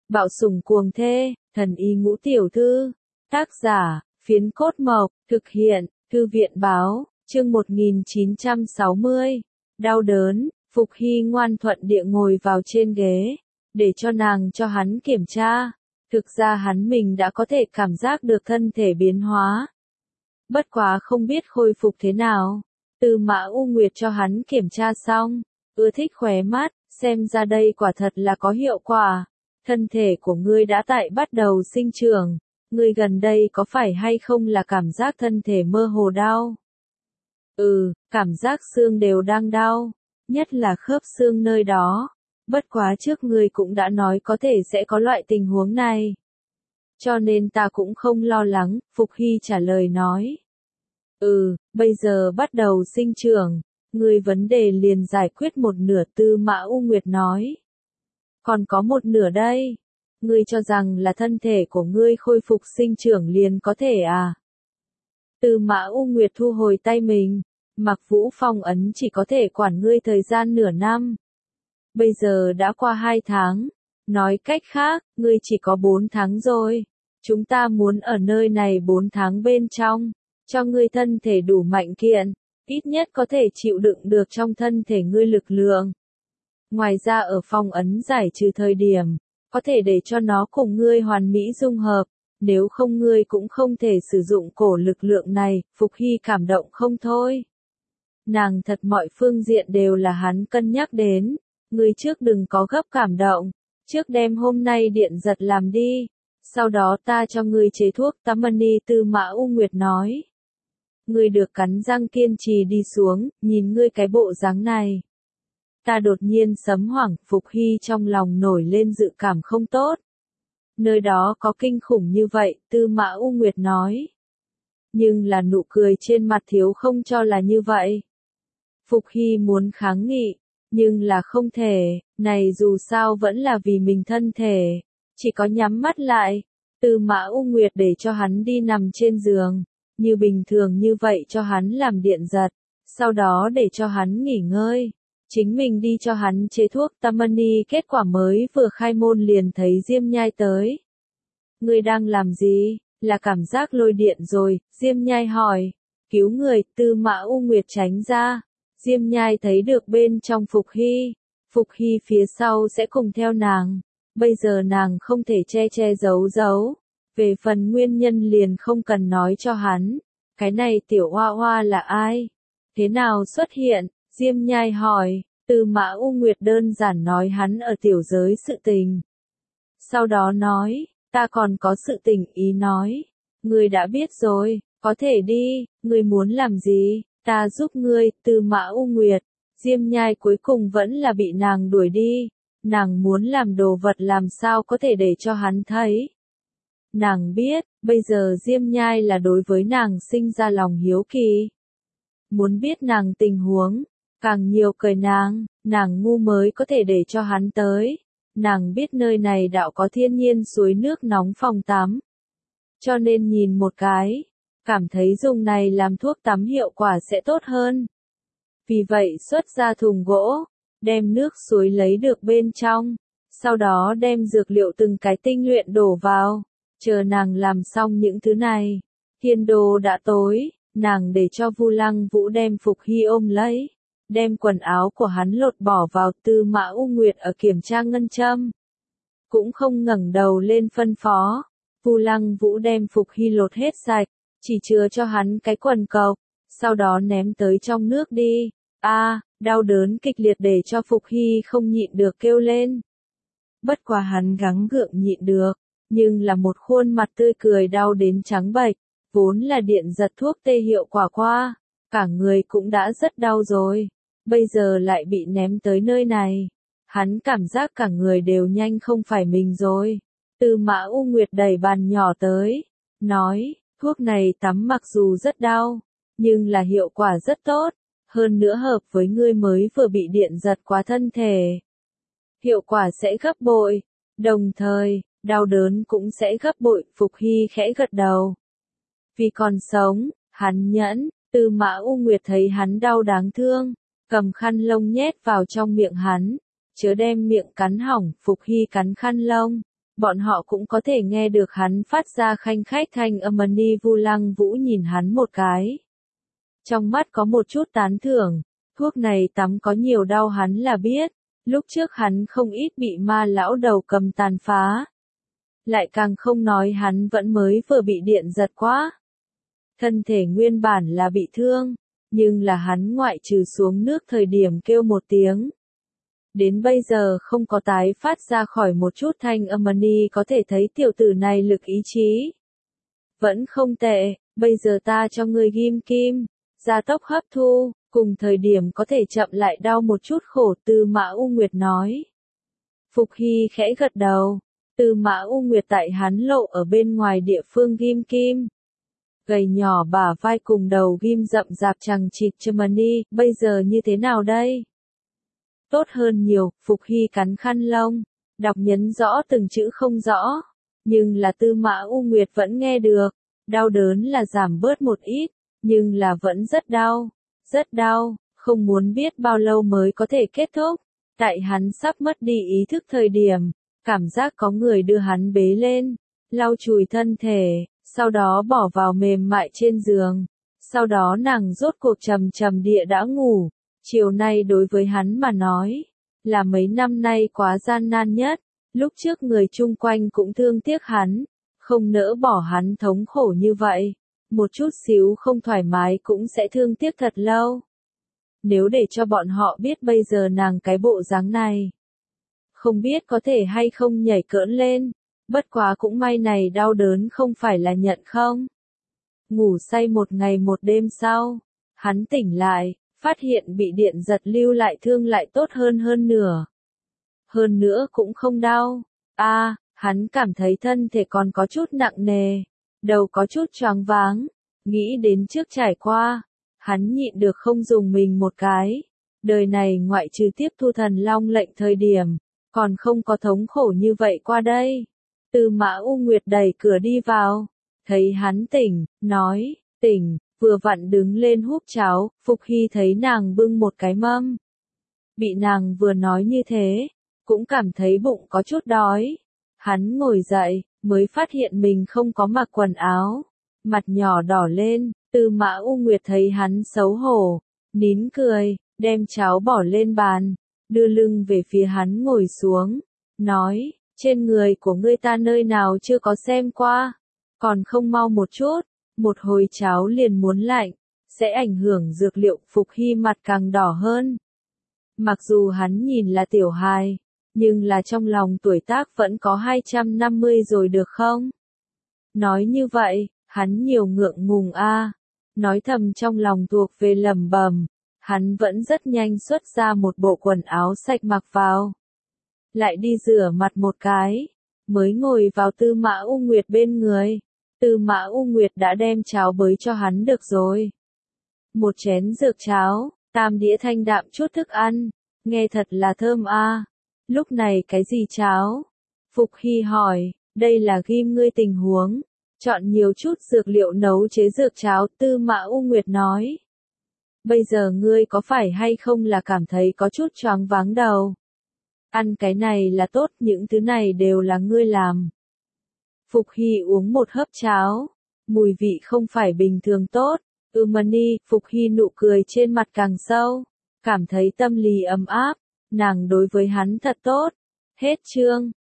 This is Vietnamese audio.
Bạo sủng cuồng thê, thần y ngũ tiểu thư. Tác giả, Phiến Cốt Mộc, thực hiện, Thư viện báo, chương 1960. Đau đớn, Phục Hy ngoan thuận địa ngồi vào trên ghế, để cho nàng cho hắn kiểm tra. Thực ra hắn mình đã có thể cảm giác được thân thể biến hóa. Bất quá không biết khôi phục thế nào. Tư Mã U Nguyệt cho hắn kiểm tra xong, ưa thích khóe mắt, xem ra đây quả thật là có hiệu quả. Thân thể của ngươi đã tại bắt đầu sinh trưởng, ngươi gần đây có phải hay không là cảm giác thân thể mơ hồ đau? Cảm giác xương đều đang đau, nhất là khớp xương nơi đó. Bất quá trước ngươi cũng đã nói có thể sẽ có loại tình huống này. Cho nên ta cũng không lo lắng, Phục Hy trả lời nói. Bây giờ bắt đầu sinh trưởng, ngươi vấn đề liền giải quyết một nửa, Tư Mã U Nguyệt nói. Còn có một nửa đây, ngươi cho rằng là thân thể của ngươi khôi phục sinh trưởng liền có thể à? Tư Mã U Nguyệt thu hồi tay mình, Mặc Vũ phong ấn chỉ có thể quản ngươi thời gian nửa năm. Bây giờ đã qua 2 tháng, nói cách khác, ngươi chỉ có 4 tháng rồi. Chúng ta muốn ở nơi này 4 tháng bên trong, cho ngươi thân thể đủ mạnh kiện, ít nhất có thể chịu đựng được trong thân thể ngươi lực lượng. Ngoài ra ở phong ấn giải trừ thời điểm, có thể để cho nó cùng ngươi hoàn mỹ dung hợp, nếu không ngươi cũng không thể sử dụng cổ lực lượng này. Phục Hy cảm động không thôi. Nàng thật mọi phương diện đều là hắn cân nhắc đến, ngươi trước đừng có gấp cảm động, trước đem hôm nay điện giật làm đi, sau đó ta cho ngươi chế thuốc Tamani. Tư Mã U Nguyệt nói. Ngươi được cắn răng kiên trì đi xuống, nhìn ngươi cái bộ dáng này. Ta đột nhiên sấm hoảng, Phục Hy trong lòng nổi lên dự cảm không tốt. Nơi đó có kinh khủng như vậy, Tư Mã U Nguyệt nói. Nhưng là nụ cười trên mặt thiếu không cho là như vậy. Phục Hy muốn kháng nghị, nhưng là không thể, này dù sao vẫn là vì mình thân thể, chỉ có nhắm mắt lại. Tư Mã U Nguyệt để cho hắn đi nằm trên giường, như bình thường như vậy cho hắn làm điện giật, sau đó để cho hắn nghỉ ngơi. Chính mình đi cho hắn chế thuốc Tamani. Kết quả mới vừa khai môn liền thấy Diêm Nhai tới. Ngươi đang làm gì? Là cảm giác lôi điện rồi, Diêm Nhai hỏi. Cứu người, Tư Mã U Nguyệt tránh ra. Diêm Nhai thấy được bên trong Phục Hy phía sau sẽ cùng theo nàng. Bây giờ nàng không thể che giấu. Về phần nguyên nhân liền không cần nói cho hắn. Cái này tiểu hoa hoa là ai? Thế nào xuất hiện? Diêm Nhai hỏi. Tư Mã U Nguyệt đơn giản nói hắn ở tiểu giới sự tình. Sau đó nói, ta còn có sự tình ý nói. Ngươi đã biết rồi, có thể đi, ngươi muốn làm gì, ta giúp ngươi. Tư Mã U Nguyệt. Diêm Nhai cuối cùng vẫn là bị nàng đuổi đi. Nàng muốn làm đồ vật làm sao có thể để cho hắn thấy. Nàng biết, bây giờ Diêm Nhai là đối với nàng sinh ra lòng hiếu kỳ. Muốn biết nàng tình huống, càng nhiều cười nàng ngu mới có thể để cho hắn tới. Nàng biết nơi này đạo có thiên nhiên suối nước nóng phòng tắm. Cho nên nhìn một cái, cảm thấy dùng này làm thuốc tắm hiệu quả sẽ tốt hơn. Vì vậy xuất ra thùng gỗ, đem nước suối lấy được bên trong, sau đó đem dược liệu từng cái tinh luyện đổ vào. Chờ nàng làm xong những thứ này, thiên đô đã tối, nàng để cho Vu Lăng Vũ đem Phục Hy ôm lấy, đem quần áo của hắn lột bỏ vào. Tư Mã U Nguyệt ở kiểm tra ngân châm, cũng không ngẩng đầu lên phân phó. Vu Lăng Vũ đem Phục Hy lột hết sạch, chỉ chừa cho hắn cái quần cộc, sau đó ném tới trong nước đi. Đau đớn kịch liệt để cho Phục Hy không nhịn được kêu lên. Bất quá hắn gắng gượng nhịn được, nhưng là một khuôn mặt tươi cười đau đến trắng bệch, vốn là điện giật thuốc tê hiệu quả qua, cả người cũng đã rất đau rồi, bây giờ lại bị ném tới nơi này, hắn cảm giác cả người đều nhanh không phải mình rồi. Tư Mã U Nguyệt đẩy bàn nhỏ tới, nói, thuốc này tắm mặc dù rất đau, nhưng là hiệu quả rất tốt, hơn nữa hợp với ngươi mới vừa bị điện giật quá thân thể. Hiệu quả sẽ gấp bội, đồng thời, đau đớn cũng sẽ gấp bội. Phục Hy khẽ gật đầu. Vì còn sống, hắn nhẫn. Tư Mã U Nguyệt thấy hắn đau đáng thương, cầm khăn lông nhét vào trong miệng hắn, chớ đem miệng cắn hỏng. Phục Hy cắn khăn lông, bọn họ cũng có thể nghe được hắn phát ra khanh khách thanh âm. Ni Vu Lăng Vũ nhìn hắn một cái. Trong mắt có một chút tán thưởng, thuốc này tắm có nhiều đau hắn là biết, lúc trước hắn không ít bị ma lão đầu cầm tàn phá. Lại càng không nói hắn vẫn mới vừa bị điện giật quá. Thân thể nguyên bản là bị thương, nhưng là hắn ngoại trừ xuống nước thời điểm kêu một tiếng. Đến bây giờ không có tái phát ra khỏi một chút thanh âm. Ni có thể thấy tiểu tử này lực ý chí vẫn không tệ, bây giờ ta cho ngươi ghim kim, gia tốc hấp thu, cùng thời điểm có thể chậm lại đau một chút khổ. Tư Mã U Nguyệt nói. Phục Hy khẽ gật đầu, Tư Mã U Nguyệt tại hắn lộ ở bên ngoài địa phương ghim kim. Gầy nhỏ bả vai cùng đầu ghim rậm rạp chằng chịt. Ni, bây giờ như thế nào đây? Tốt hơn nhiều, Phục Hy cắn khăn lông, đọc nhấn rõ từng chữ không rõ, nhưng là Tư Mã U Nguyệt vẫn nghe được, đau đớn là giảm bớt một ít, nhưng là vẫn rất đau, không muốn biết bao lâu mới có thể kết thúc. Tại hắn sắp mất đi ý thức thời điểm, cảm giác có người đưa hắn bế lên, lau chùi thân thể, sau đó bỏ vào mềm mại trên giường, sau đó nàng rốt cuộc trầm trầm địa đã ngủ. Chiều nay đối với hắn mà nói, là mấy năm nay quá gian nan nhất, lúc trước người chung quanh cũng thương tiếc hắn, không nỡ bỏ hắn thống khổ như vậy, một chút xíu không thoải mái cũng sẽ thương tiếc thật lâu. Nếu để cho bọn họ biết bây giờ nàng cái bộ dáng này, không biết có thể hay không nhảy cỡn lên, bất quá cũng may này đau đớn không phải là nhận không. Ngủ say một ngày một đêm sau, hắn tỉnh lại. Phát hiện bị điện giật lưu lại thương lại tốt hơn nửa. Hơn nữa cũng không đau. Hắn cảm thấy thân thể còn có chút nặng nề, đầu có chút choáng váng, nghĩ đến trước trải qua, hắn nhịn được không dùng mình một cái. Đời này ngoại trừ tiếp thu thần long lệnh thời điểm, còn không có thống khổ như vậy qua đây. Tư Mã U Nguyệt đẩy cửa đi vào, thấy hắn tỉnh, nói, tỉnh. Vừa vặn đứng lên húp cháo, Phục Hy thấy nàng bưng một cái mâm. Bị nàng vừa nói như thế, cũng cảm thấy bụng có chút đói. Hắn ngồi dậy, mới phát hiện mình không có mặc quần áo. Mặt nhỏ đỏ lên, Tư Mã U Nguyệt thấy hắn xấu hổ, nín cười, đem cháo bỏ lên bàn, đưa lưng về phía hắn ngồi xuống, nói, trên người của ngươi ta nơi nào chưa có xem qua, còn không mau một chút. Một hồi cháo liền muốn lạnh, sẽ ảnh hưởng dược liệu. Phục Hy mặt càng đỏ hơn. Mặc dù hắn nhìn là tiểu hài, nhưng là trong lòng tuổi tác vẫn có 250 rồi được không? Nói như vậy, hắn nhiều ngượng ngùng nói thầm trong lòng thuộc về lẩm bẩm, hắn vẫn rất nhanh xuất ra một bộ quần áo sạch mặc vào. Lại đi rửa mặt một cái, mới ngồi vào Tư Mã U Nguyệt bên người. Tư Mã U Nguyệt đã đem cháo bới cho hắn được rồi. Một chén dược cháo, tam đĩa thanh đạm chút thức ăn, nghe thật là thơm Lúc này cái gì cháo? Phục Hy hỏi, đây là ghim ngươi tình huống, chọn nhiều chút dược liệu nấu chế dược cháo. Tư Mã U Nguyệt nói. Bây giờ ngươi có phải hay không là cảm thấy có chút choáng váng đầu? Ăn cái này là tốt, những thứ này đều là ngươi làm. Phục Hy uống một hớp cháo, mùi vị không phải bình thường tốt. Ni, Phục Hy nụ cười trên mặt càng sâu, cảm thấy tâm lý ấm áp, nàng đối với hắn thật tốt. Hết chương.